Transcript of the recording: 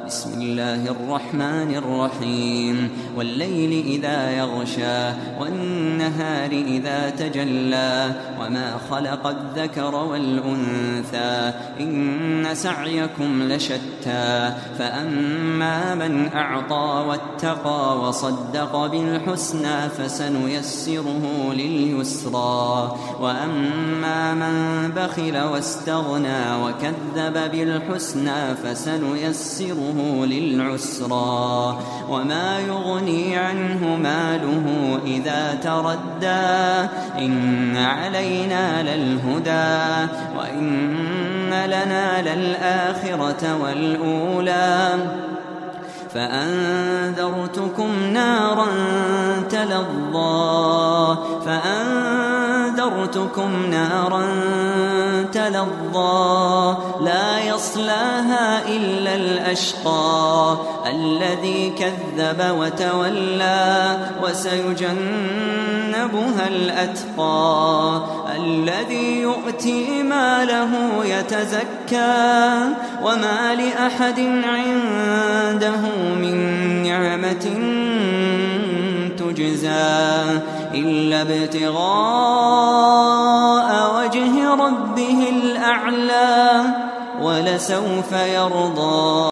بسم الله الرحمن الرحيم والليل إذا يغشى والنهار إذا تجلى وما خلق الذكر والأنثى إن سعيكم لشتى فأما من أعطى واتقى وصدق بالحسنى فسنيسره لليسرى وأما من بخل واستغنى وكذب بالحسنى فسنيسره للعسرى وما يغني عنه ماله إذا تردى إن علينا للهدى وإن لنا للآخرة والأولى فأنذرتكم نارا تلظى لا يصلاها إلا الأشقى الذي كذب وتولى وسيجنبها الأتقى الذي يؤتي ماله يتزكى وما لأحد عنده من نعمة تجزى إلا ابتغاء وجه ربه الأعلى ولسوف يرضى.